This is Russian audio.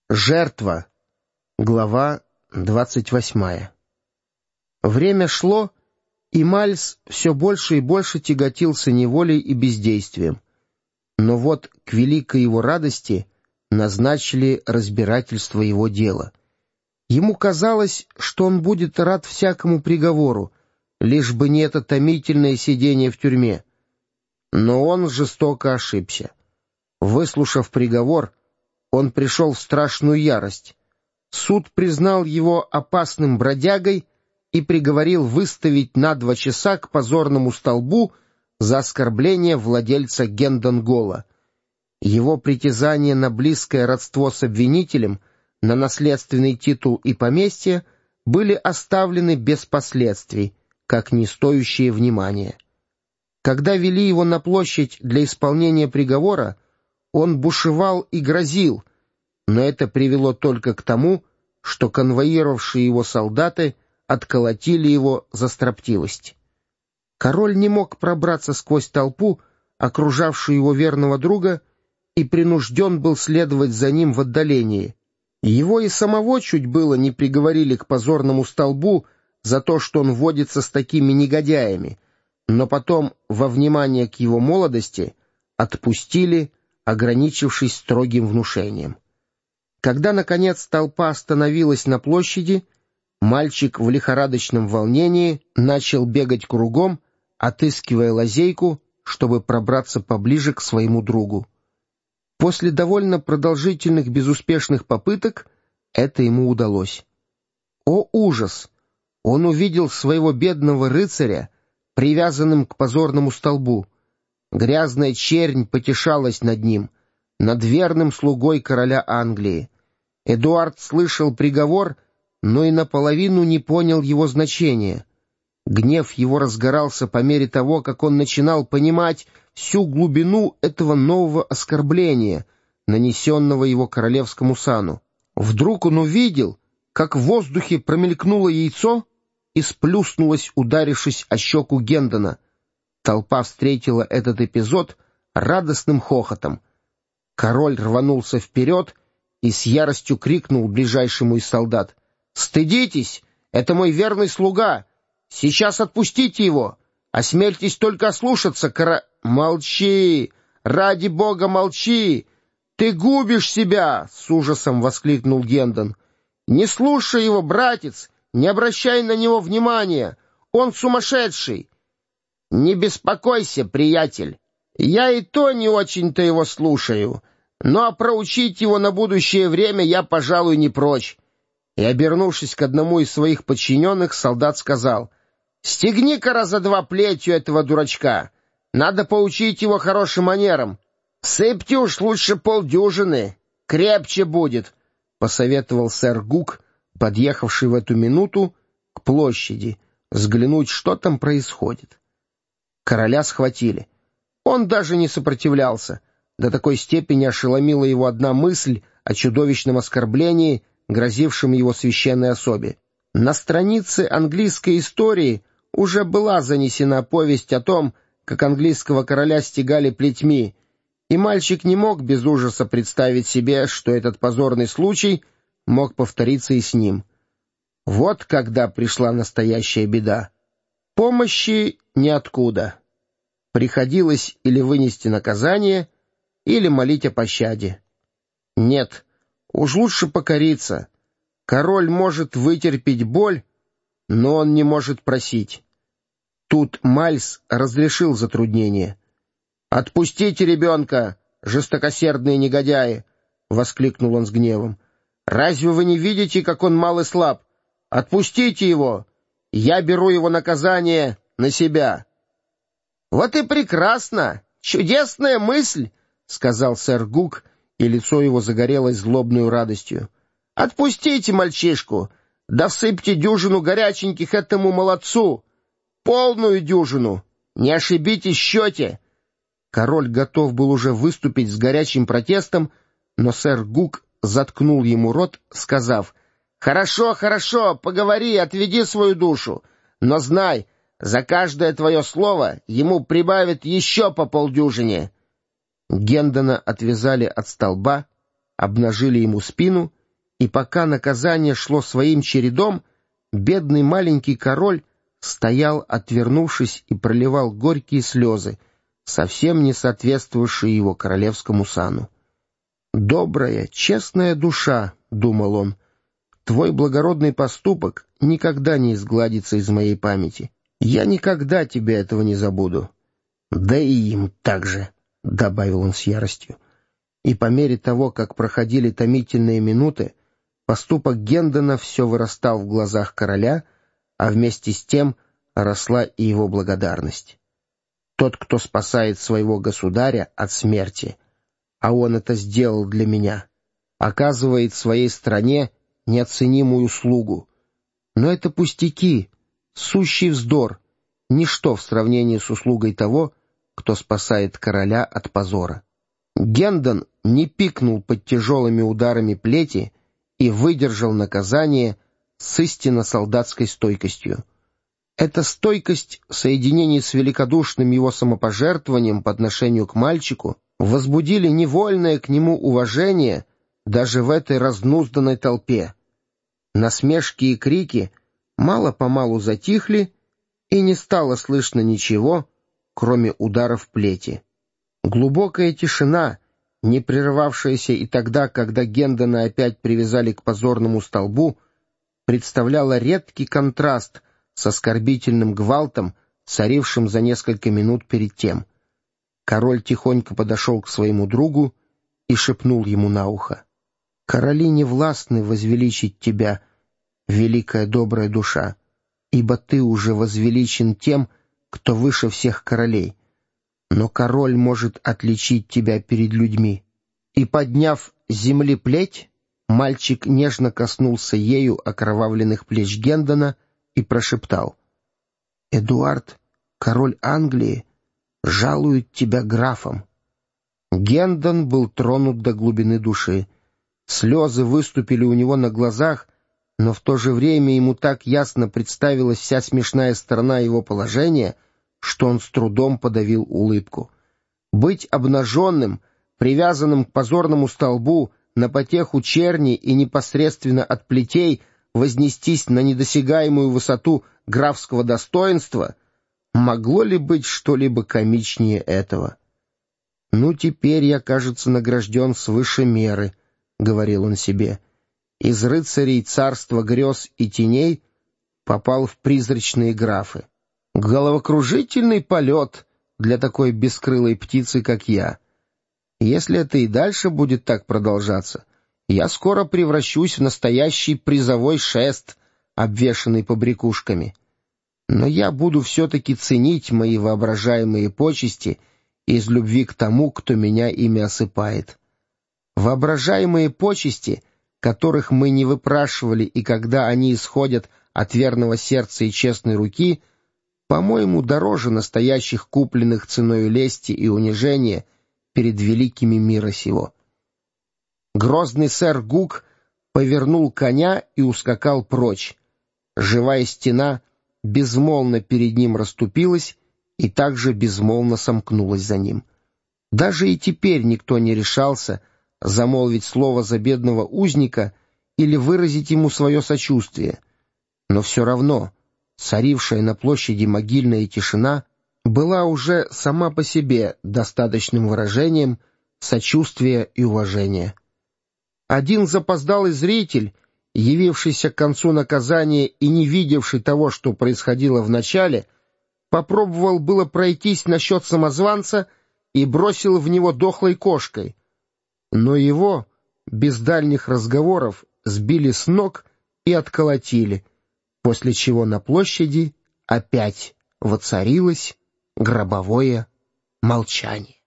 Жертва. Глава 28. Время шло, и Мальс все больше и больше тяготился неволей и бездействием. Но вот, к великой его радости, назначили разбирательство его дела. Ему казалось, что он будет рад всякому приговору, лишь бы не это томительное сидение в тюрьме. Но он жестоко ошибся. Выслушав приговор, он пришел в страшную ярость. Суд признал его опасным бродягой и приговорил выставить на 2 часа к позорному столбу за оскорбление владельца Гендонгола. Его притязания на близкое родство с обвинителем, на наследственный титул и поместье были оставлены без последствий, как не стоящие внимания. Когда вели его на площадь для исполнения приговора, он бушевал и грозил, но это привело только к тому, что конвоировавшие его солдаты отколотили его за строптивость. Король не мог пробраться сквозь толпу, окружавшую его верного друга, и принужден был следовать за ним в отдалении. Его и самого чуть было не приговорили к позорному столбу за то, что он водится с такими негодяями, но потом, во внимание к его молодости, отпустили, ограничившись строгим внушением. Когда, наконец, толпа остановилась на площади, мальчик в лихорадочном волнении начал бегать кругом, отыскивая лазейку, чтобы пробраться поближе к своему другу. После довольно продолжительных безуспешных попыток это ему удалось. О ужас! Он увидел своего бедного рыцаря, привязанным к позорному столбу. Грязная чернь потешалась над ним, над верным слугой короля Англии. Эдуард слышал приговор, но и наполовину не понял его значения. Гнев его разгорался по мере того, как он начинал понимать всю глубину этого нового оскорбления, нанесенного его королевскому сану. Вдруг он увидел, как в воздухе промелькнуло яйцо и сплюснулось, ударившись о щеку Гендона. Толпа встретила этот эпизод радостным хохотом. Король рванулся вперед и с яростью крикнул ближайшему из солдат: «Стыдитесь! Это мой верный слуга! Сейчас отпустите его! Осмельтесь только ослушаться, «Молчи! Ради бога, молчи! Ты губишь себя!» — с ужасом воскликнул Гендон. «Не слушай его, братец! Не обращай на него внимания! Он сумасшедший!» «Не беспокойся, приятель! Я и то не очень-то его слушаю, но проучить его на будущее время я, пожалуй, не прочь». И, обернувшись к одному из своих подчиненных, солдат сказал: «Стегни-ка раза 2 плетью этого дурачка. Надо поучить его хорошим манерам. Сыпьте уж лучше 50, крепче будет», — посоветовал сэр Гук, подъехавший в эту минуту к площади, взглянуть, что там происходит. Короля схватили. Он даже не сопротивлялся. До такой степени ошеломила его одна мысль о чудовищном оскорблении, грозившем его священной особе. На странице английской истории уже была занесена повесть о том, как английского короля стегали плетьми, и мальчик не мог без ужаса представить себе, что этот позорный случай мог повториться и с ним. Вот когда пришла настоящая беда. Помощи ниоткуда. Приходилось или вынести наказание, или молить о пощаде. Нет, уж лучше покориться. Король может вытерпеть боль, но он не может просить. Тут Мальс разрешил затруднение. «Отпустите ребенка, жестокосердные негодяи!» — воскликнул он с гневом. «Разве вы не видите, как он мал и слаб? Отпустите его! Я беру его наказание на себя!» «Вот и прекрасно! Чудесная мысль!» — сказал сэр Гук, и лицо его загорелось злобной радостью. «Отпустите мальчишку, да всыпьте дюжину горяченьких этому молодцу! Полную дюжину! Не ошибитесь в счете!» Король готов был уже выступить с горячим протестом, но сэр Гук заткнул ему рот, сказав: «Хорошо, хорошо, поговори, отведи свою душу, но знай, за каждое твое слово ему прибавят еще по 50». Гендона отвязали от столба, обнажили ему спину и пока наказание шло своим чередом, бедный маленький король стоял, отвернувшись, и проливал горькие слезы, совсем не соответствующие его королевскому сану. «Добрая, честная душа», — думал он, — «твой благородный поступок никогда не изгладится из моей памяти. Я никогда тебе этого не забуду». «Да и им так же», — добавил он с яростью. И по мере того, как проходили томительные минуты, поступок Гендона все вырастал в глазах короля, а вместе с тем росла и его благодарность. Тот, кто спасает своего государя от смерти, а он это сделал для меня, оказывает своей стране неоценимую услугу. Но это пустяки, сущий вздор, ничто в сравнении с услугой того, кто спасает короля от позора. Гендон не пикнул под тяжелыми ударами плети и выдержал наказание с истинно солдатской стойкостью. Эта стойкость в соединении с великодушным его самопожертвованием по отношению к мальчику возбудили невольное к нему уважение даже в этой разнузданной толпе. Насмешки и крики мало-помалу затихли, и не стало слышно ничего, кроме ударов плети. Глубокая тишина, не прерывавшаяся и тогда, когда Гендона опять привязали к позорному столбу, представляла редкий контраст с оскорбительным гвалтом, царившим за несколько минут перед тем. Король тихонько подошел к своему другу и шепнул ему на ухо: «Короли не властны возвеличить тебя, великая добрая душа, ибо ты уже возвеличен тем, кто выше всех королей. Но король может отличить тебя перед людьми». И, подняв с земли плеть, мальчик нежно коснулся ею окровавленных плеч Гендона и прошептал: «Эдуард, король Англии, жалует тебя графом». Гендон был тронут до глубины души. Слезы выступили у него на глазах, но в то же время ему так ясно представилась вся смешная сторона его положения, что он с трудом подавил улыбку. Быть обнаженным, привязанным к позорному столбу, на потеху черни и непосредственно от плетей вознестись на недосягаемую высоту графского достоинства, могло ли быть что-либо комичнее этого? «Ну, теперь я, кажется, награжден свыше меры», — говорил он себе. «Из рыцарей царства грез и теней попал в призрачные графы. Головокружительный полет для такой бескрылой птицы, как я. Если это и дальше будет так продолжаться, я скоро превращусь в настоящий призовой шест, обвешанный побрякушками. Но я буду все-таки ценить мои воображаемые почести из любви к тому, кто меня ими осыпает. Воображаемые почести, которых мы не выпрашивали, и когда они исходят от верного сердца и честной руки, по-моему, дороже настоящих купленных ценою лести и унижения перед великими мира сего». Грозный сэр Гук повернул коня и ускакал прочь. Живая стена безмолвно перед ним расступилась и также безмолвно сомкнулась за ним. Даже и теперь никто не решался замолвить слово за бедного узника или выразить ему свое сочувствие. Но все равно царившая на площади могильная тишина была уже сама по себе достаточным выражением сочувствия и уважения. Один запоздалый зритель, явившийся к концу наказания и не видевший того, что происходило вначале, попробовал было пройтись насчет самозванца и бросил в него дохлой кошкой. Но его, без дальних разговоров, сбили с ног и отколотили, после чего на площади опять воцарилось гробовое молчание.